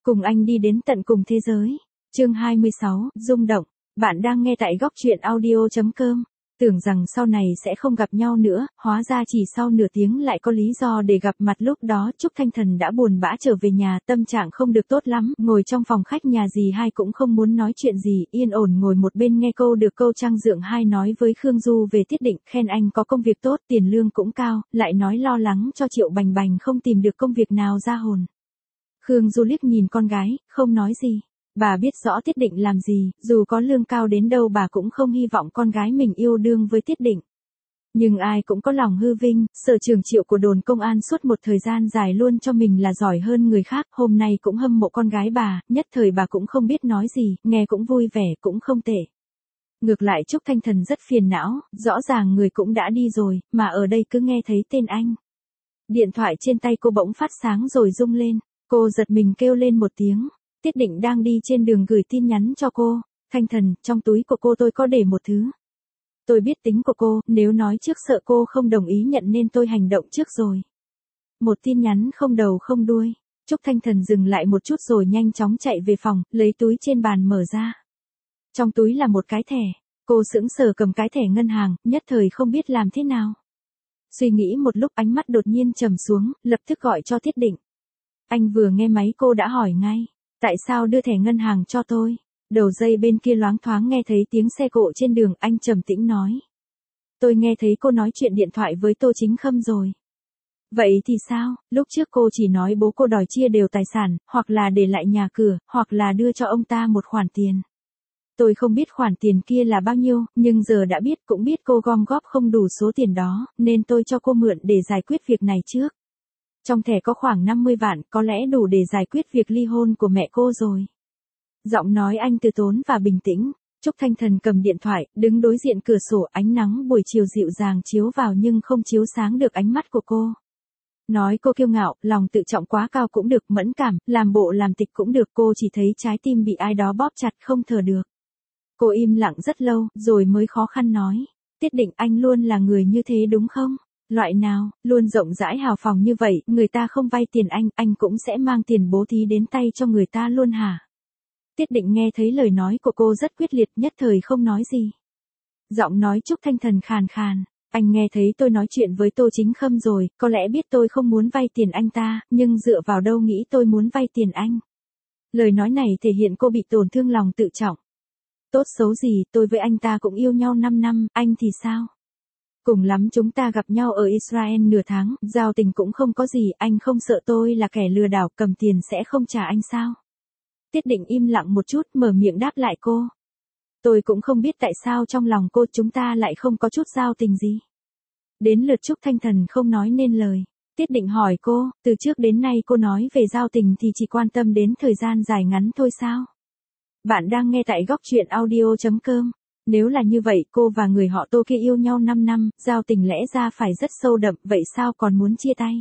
Cùng anh đi đến tận cùng thế giới. Chương 26, rung động. Bạn đang nghe tại góc truyện audio.com. Tưởng rằng sau này sẽ không gặp nhau nữa, hóa ra chỉ sau nửa tiếng lại có lý do để gặp mặt. Lúc đó Trúc Thanh Thần đã buồn bã trở về nhà, tâm trạng không được tốt lắm, ngồi trong phòng khách nhà dì hai cũng không muốn nói chuyện gì, yên ổn ngồi một bên nghe câu Trang Dượng Hai nói với Khương Du về Tiết Định, khen anh có công việc tốt, tiền lương cũng cao, lại nói lo lắng cho Triệu Bành Bành không tìm được công việc nào ra hồn. Khương Du liếc nhìn con gái, không nói gì. Bà biết rõ Tiết Định làm gì, dù có lương cao đến đâu bà cũng không hy vọng con gái mình yêu đương với Tiết Định. Nhưng ai cũng có lòng hư vinh, sở trường Triệu của đồn công an suốt một thời gian dài luôn cho mình là giỏi hơn người khác, hôm nay cũng hâm mộ con gái bà, nhất thời bà cũng không biết nói gì, nghe cũng vui vẻ, cũng không tệ. Ngược lại Trúc Thanh Thần rất phiền não, rõ ràng người cũng đã đi rồi, mà ở đây cứ nghe thấy tên anh. Điện thoại trên tay cô bỗng phát sáng rồi rung lên, cô giật mình kêu lên một tiếng. Tiết Định đang đi trên đường gửi tin nhắn cho cô. Thanh Thần, trong túi của cô tôi có để một thứ. Tôi biết tính của cô, nếu nói trước sợ cô không đồng ý nhận nên tôi hành động trước rồi. Một tin nhắn không đầu không đuôi. Trúc Thanh Thần dừng lại một chút rồi nhanh chóng chạy về phòng, lấy túi trên bàn mở ra. Trong túi là một cái thẻ. Cô sững sờ cầm cái thẻ ngân hàng, nhất thời không biết làm thế nào. Suy nghĩ một lúc ánh mắt đột nhiên trầm xuống, lập tức gọi cho Tiết Định. Anh vừa nghe máy cô đã hỏi ngay. Tại sao đưa thẻ ngân hàng cho tôi? Đầu dây bên kia loáng thoáng nghe thấy tiếng xe cộ trên đường, anh trầm tĩnh nói. Tôi nghe thấy cô nói chuyện điện thoại với Tô Chính Khâm rồi. Vậy thì sao? Lúc trước cô chỉ nói bố cô đòi chia đều tài sản, hoặc là để lại nhà cửa, hoặc là đưa cho ông ta một khoản tiền. Tôi không biết khoản tiền kia là bao nhiêu, nhưng giờ đã biết, cũng biết cô gom góp không đủ số tiền đó, nên tôi cho cô mượn để giải quyết việc này trước. Trong thẻ có khoảng 50 vạn, có lẽ đủ để giải quyết việc ly hôn của mẹ cô rồi. Giọng nói anh từ tốn và bình tĩnh. Trúc Thanh Thần cầm điện thoại, đứng đối diện cửa sổ, ánh nắng buổi chiều dịu dàng chiếu vào nhưng không chiếu sáng được ánh mắt của cô. Nói cô kiêu ngạo, lòng tự trọng quá cao cũng được, mẫn cảm, làm bộ làm tịch cũng được, cô chỉ thấy trái tim bị ai đó bóp chặt không thở được. Cô im lặng rất lâu, rồi mới khó khăn nói. Tiết Định, anh luôn là người như thế đúng không? Loại nào, luôn rộng rãi hào phóng như vậy, người ta không vay tiền anh cũng sẽ mang tiền bố thí đến tay cho người ta luôn hả? Tiết Định nghe thấy lời nói của cô rất quyết liệt, nhất thời không nói gì. Giọng nói Trúc Thanh Thần khàn khàn, anh nghe thấy tôi nói chuyện với Tô Chính Khâm rồi, có lẽ biết tôi không muốn vay tiền anh ta, nhưng dựa vào đâu nghĩ tôi muốn vay tiền anh. Lời nói này thể hiện cô bị tổn thương lòng tự trọng. Tốt xấu gì, tôi với anh ta cũng yêu nhau 5 năm, anh thì sao? Cùng lắm chúng ta gặp nhau ở Israel nửa tháng, giao tình cũng không có gì, anh không sợ tôi là kẻ lừa đảo, cầm tiền sẽ không trả anh sao? Tiết Định im lặng một chút, mở miệng đáp lại cô. Tôi cũng không biết tại sao trong lòng cô chúng ta lại không có chút giao tình gì. Đến lượt Trúc Thanh Thần không nói nên lời. Tiết Định hỏi cô, từ trước đến nay cô nói về giao tình thì chỉ quan tâm đến thời gian dài ngắn thôi sao? Bạn đang nghe tại góc truyện audio.com. Nếu là như vậy, cô và người họ Tô kia yêu nhau 5 năm, giao tình lẽ ra phải rất sâu đậm, vậy sao còn muốn chia tay?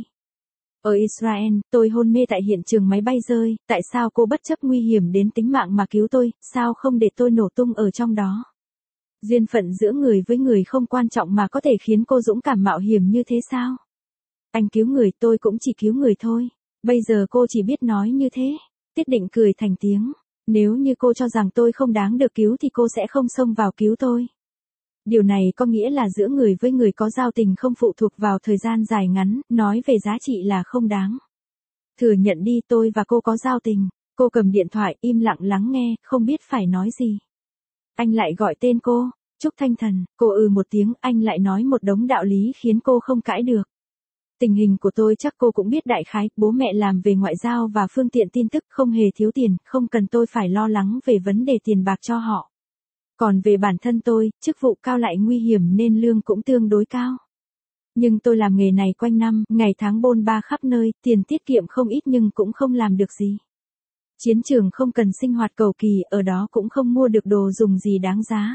Ở Israel, tôi hôn mê tại hiện trường máy bay rơi, tại sao cô bất chấp nguy hiểm đến tính mạng mà cứu tôi, sao không để tôi nổ tung ở trong đó? Duyên phận giữa người với người không quan trọng mà có thể khiến cô dũng cảm mạo hiểm như thế sao? Anh cứu người, tôi cũng chỉ cứu người thôi. Bây giờ cô chỉ biết nói như thế. Tiết Định cười thành tiếng. Nếu như cô cho rằng tôi không đáng được cứu thì cô sẽ không xông vào cứu tôi. Điều này có nghĩa là giữa người với người có giao tình không phụ thuộc vào thời gian dài ngắn, nói về giá trị là không đáng. Thừa nhận đi, tôi và cô có giao tình. Cô cầm điện thoại, im lặng lắng nghe, không biết phải nói gì. Anh lại gọi tên cô, Trúc Thanh Thần, cô một tiếng, anh lại nói một đống đạo lý khiến cô không cãi được. Tình hình của tôi chắc cô cũng biết đại khái, bố mẹ làm về ngoại giao và phương tiện tin tức, không hề thiếu tiền, không cần tôi phải lo lắng về vấn đề tiền bạc cho họ. Còn về bản thân tôi, chức vụ cao lại nguy hiểm nên lương cũng tương đối cao. Nhưng tôi làm nghề này quanh năm, ngày tháng bôn ba khắp nơi, tiền tiết kiệm không ít nhưng cũng không làm được gì. Chiến trường không cần sinh hoạt cầu kỳ, ở đó cũng không mua được đồ dùng gì đáng giá.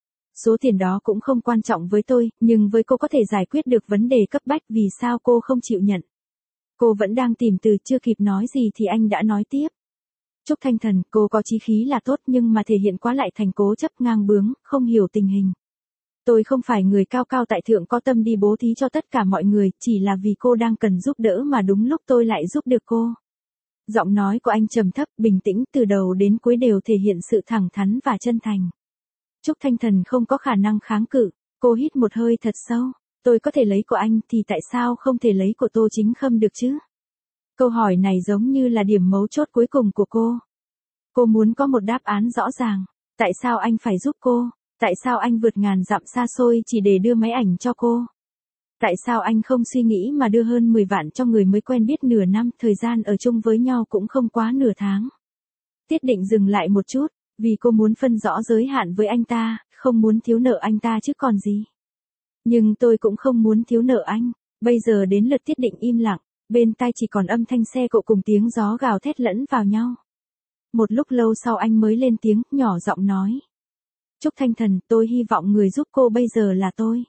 Số tiền đó cũng không quan trọng với tôi, nhưng với cô có thể giải quyết được vấn đề cấp bách, vì sao cô không chịu nhận? Cô vẫn đang tìm từ, chưa kịp nói gì thì anh đã nói tiếp. Trúc Thanh Thần, cô có chí khí là tốt nhưng mà thể hiện quá lại thành cố chấp ngang bướng, không hiểu tình hình. Tôi không phải người cao cao tại thượng có tâm đi bố thí cho tất cả mọi người, chỉ là vì cô đang cần giúp đỡ mà đúng lúc tôi lại giúp được cô. Giọng nói của anh trầm thấp, bình tĩnh, từ đầu đến cuối đều thể hiện sự thẳng thắn và chân thành. Trúc Thanh Thần không có khả năng kháng cự, cô hít một hơi thật sâu. Tôi có thể lấy của anh thì tại sao không thể lấy của Tô Chính Khâm được chứ? Câu hỏi này giống như là điểm mấu chốt cuối cùng của cô. Cô muốn có một đáp án rõ ràng. Tại sao anh phải giúp cô? Tại sao anh vượt ngàn dặm xa xôi chỉ để đưa máy ảnh cho cô? Tại sao anh không suy nghĩ mà đưa hơn 10 vạn cho người mới quen biết nửa năm, thời gian ở chung với nhau cũng không quá nửa tháng? Tiết Định dừng lại một chút, vì cô muốn phân rõ giới hạn với anh ta, không muốn thiếu nợ anh ta chứ còn gì. Nhưng tôi cũng không muốn thiếu nợ anh. Bây giờ đến lượt Tiết Định im lặng, bên tai chỉ còn âm thanh xe cộ cùng tiếng gió gào thét lẫn vào nhau. Một lúc lâu sau anh mới lên tiếng, nhỏ giọng nói. Trúc Thanh Thần, tôi hy vọng người giúp cô bây giờ là tôi.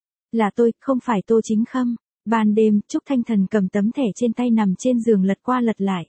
Là tôi, không phải Tô Chính Khâm. Ban đêm, Trúc Thanh Thần cầm tấm thẻ trên tay nằm trên giường lật qua lật lại.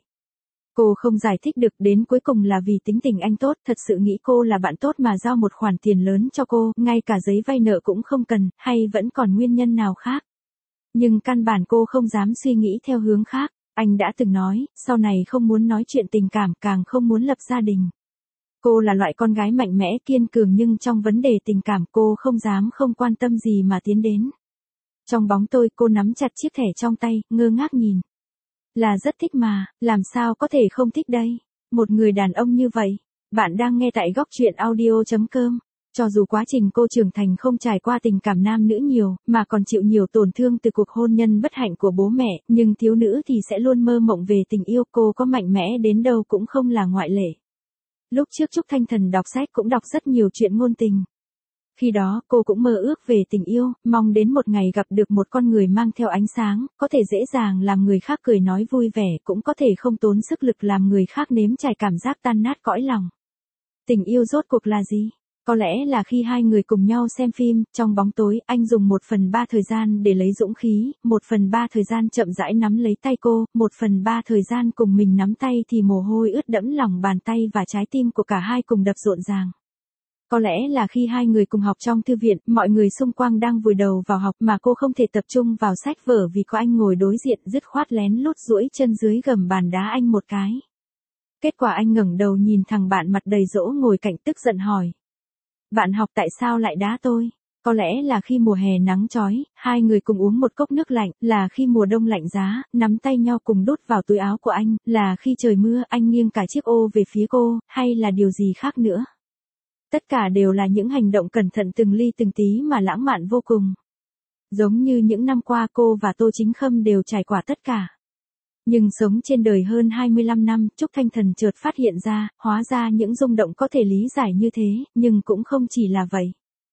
Cô không giải thích được, đến cuối cùng là vì tính tình anh tốt, thật sự nghĩ cô là bạn tốt mà giao một khoản tiền lớn cho cô, ngay cả giấy vay nợ cũng không cần, hay vẫn còn nguyên nhân nào khác. Nhưng căn bản cô không dám suy nghĩ theo hướng khác. Anh đã từng nói, sau này không muốn nói chuyện tình cảm, càng không muốn lập gia đình. Cô là loại con gái mạnh mẽ kiên cường nhưng trong vấn đề tình cảm cô không dám không quan tâm gì mà tiến đến. Trong bóng tôi cô nắm chặt chiếc thẻ trong tay, ngơ ngác nhìn. Là rất thích mà, làm sao có thể không thích đây? Một người đàn ông như vậy. Bạn đang nghe tại góc truyện audio.com. Cho dù quá trình cô trưởng thành không trải qua tình cảm nam nữ nhiều, mà còn chịu nhiều tổn thương từ cuộc hôn nhân bất hạnh của bố mẹ, nhưng thiếu nữ thì sẽ luôn mơ mộng về tình yêu, cô có mạnh mẽ đến đâu cũng không là ngoại lệ. Lúc trước Trúc Thanh Thần đọc sách cũng đọc rất nhiều chuyện ngôn tình. Khi đó cô cũng mơ ước về tình yêu, mong đến một ngày gặp được một con người mang theo ánh sáng, có thể dễ dàng làm người khác cười nói vui vẻ, cũng có thể không tốn sức lực làm người khác nếm trải cảm giác tan nát cõi lòng. Tình yêu rốt cuộc là gì? Có lẽ là khi hai người cùng nhau xem phim, trong bóng tối, anh dùng 1/3 thời gian để lấy dũng khí, 1/3 thời gian chậm rãi nắm lấy tay cô, 1/3 thời gian cùng mình nắm tay thì mồ hôi ướt đẫm lòng bàn tay và trái tim của cả hai cùng đập rộn ràng. Có lẽ là khi hai người cùng học trong thư viện, mọi người xung quanh đang vùi đầu vào học mà cô không thể tập trung vào sách vở vì có anh ngồi đối diện, dứt khoát lén lút duỗi chân dưới gầm bàn đá anh một cái. Kết quả anh ngẩng đầu nhìn thằng bạn mặt đầy dỗ ngồi cạnh tức giận hỏi. Bạn học tại sao lại đá tôi? Có lẽ là khi mùa hè nắng chói, hai người cùng uống một cốc nước lạnh, là khi mùa đông lạnh giá, nắm tay nhau cùng đút vào túi áo của anh, là khi trời mưa anh nghiêng cả chiếc ô về phía cô, hay là điều gì khác nữa. Tất cả đều là những hành động cẩn thận từng ly từng tí mà lãng mạn vô cùng. Giống như những năm qua cô và Tô Chính Khâm đều trải qua tất cả. Nhưng sống trên đời hơn 25 năm, Trúc Thanh Thần chợt phát hiện ra, hóa ra những rung động có thể lý giải như thế, nhưng cũng không chỉ là vậy.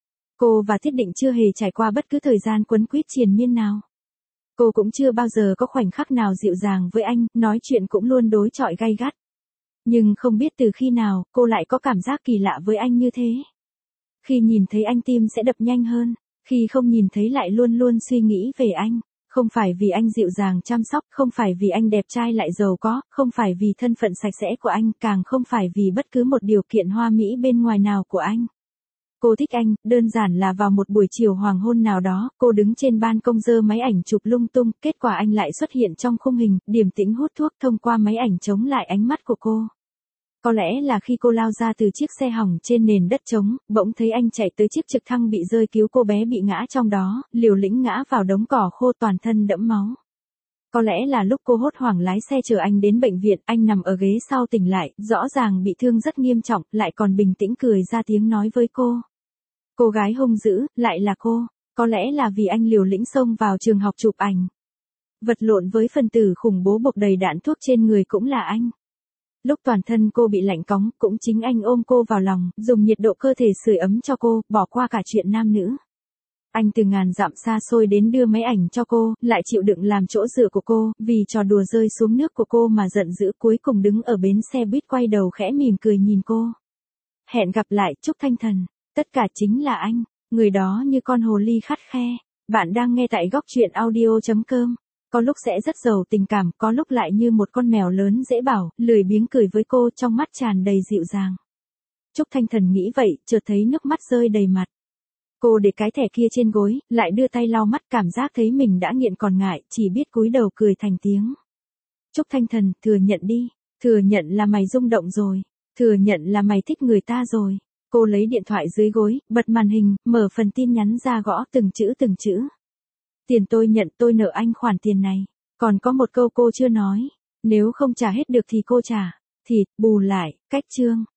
Cô và Tiết Định chưa hề trải qua bất cứ thời gian quấn quýt triền miên nào. Cô cũng chưa bao giờ có khoảnh khắc nào dịu dàng với anh, nói chuyện cũng luôn đối chọi gay gắt. Nhưng không biết từ khi nào, cô lại có cảm giác kỳ lạ với anh như thế. Khi nhìn thấy anh tim sẽ đập nhanh hơn, khi không nhìn thấy lại luôn luôn suy nghĩ về anh. Không phải vì anh dịu dàng chăm sóc, không phải vì anh đẹp trai lại giàu có, không phải vì thân phận sạch sẽ của anh, càng không phải vì bất cứ một điều kiện hoa mỹ bên ngoài nào của anh. Cô thích anh, đơn giản là vào một buổi chiều hoàng hôn nào đó, cô đứng trên ban công giơ máy ảnh chụp lung tung, kết quả anh lại xuất hiện trong khung hình, điềm tĩnh hút thuốc thông qua máy ảnh chống lại ánh mắt của cô. Có lẽ là khi cô lao ra từ chiếc xe hỏng trên nền đất trống, bỗng thấy anh chạy tới chiếc trực thăng bị rơi cứu cô bé bị ngã trong đó, liều lĩnh ngã vào đống cỏ khô toàn thân đẫm máu. Có lẽ là lúc cô hốt hoảng lái xe chở anh đến bệnh viện, anh nằm ở ghế sau tỉnh lại, rõ ràng bị thương rất nghiêm trọng, lại còn bình tĩnh cười ra tiếng nói với cô. Cô gái hung dữ, lại là cô. Có lẽ là vì anh liều lĩnh xông vào trường học chụp ảnh. Vật lộn với phần tử khủng bố bộc đầy đạn thuốc trên người cũng là anh. Lúc toàn thân cô bị lạnh cóng, cũng chính anh ôm cô vào lòng, dùng nhiệt độ cơ thể sưởi ấm cho cô, bỏ qua cả chuyện nam nữ. Anh từ ngàn dặm xa xôi đến đưa máy ảnh cho cô, lại chịu đựng làm chỗ dựa của cô, vì trò đùa rơi xuống nước của cô mà giận dữ, cuối cùng đứng ở bến xe buýt quay đầu khẽ mỉm cười nhìn cô. Hẹn gặp lại, Trúc Thanh Thần. Tất cả chính là anh, người đó như con hồ ly khắt khe. Bạn đang nghe tại góc truyện audio.com. Có lúc sẽ rất giàu tình cảm, có lúc lại như một con mèo lớn dễ bảo, lười biếng cười với cô, trong mắt tràn đầy dịu dàng. Trúc Thanh Thần nghĩ vậy, chợt thấy nước mắt rơi đầy mặt. Cô để cái thẻ kia trên gối, lại đưa tay lau mắt, cảm giác thấy mình đã nghiện còn ngại, chỉ biết cúi đầu cười thành tiếng. Trúc Thanh Thần, thừa nhận đi. Thừa nhận là mày rung động rồi. Thừa nhận là mày thích người ta rồi. Cô lấy điện thoại dưới gối, bật màn hình, mở phần tin nhắn ra gõ từng chữ từng chữ. Tiền tôi nhận, tôi nợ anh khoản tiền này. Còn có một câu cô chưa nói. Nếu không trả hết được thì cô trả. Thịt, bù lại, cách chương.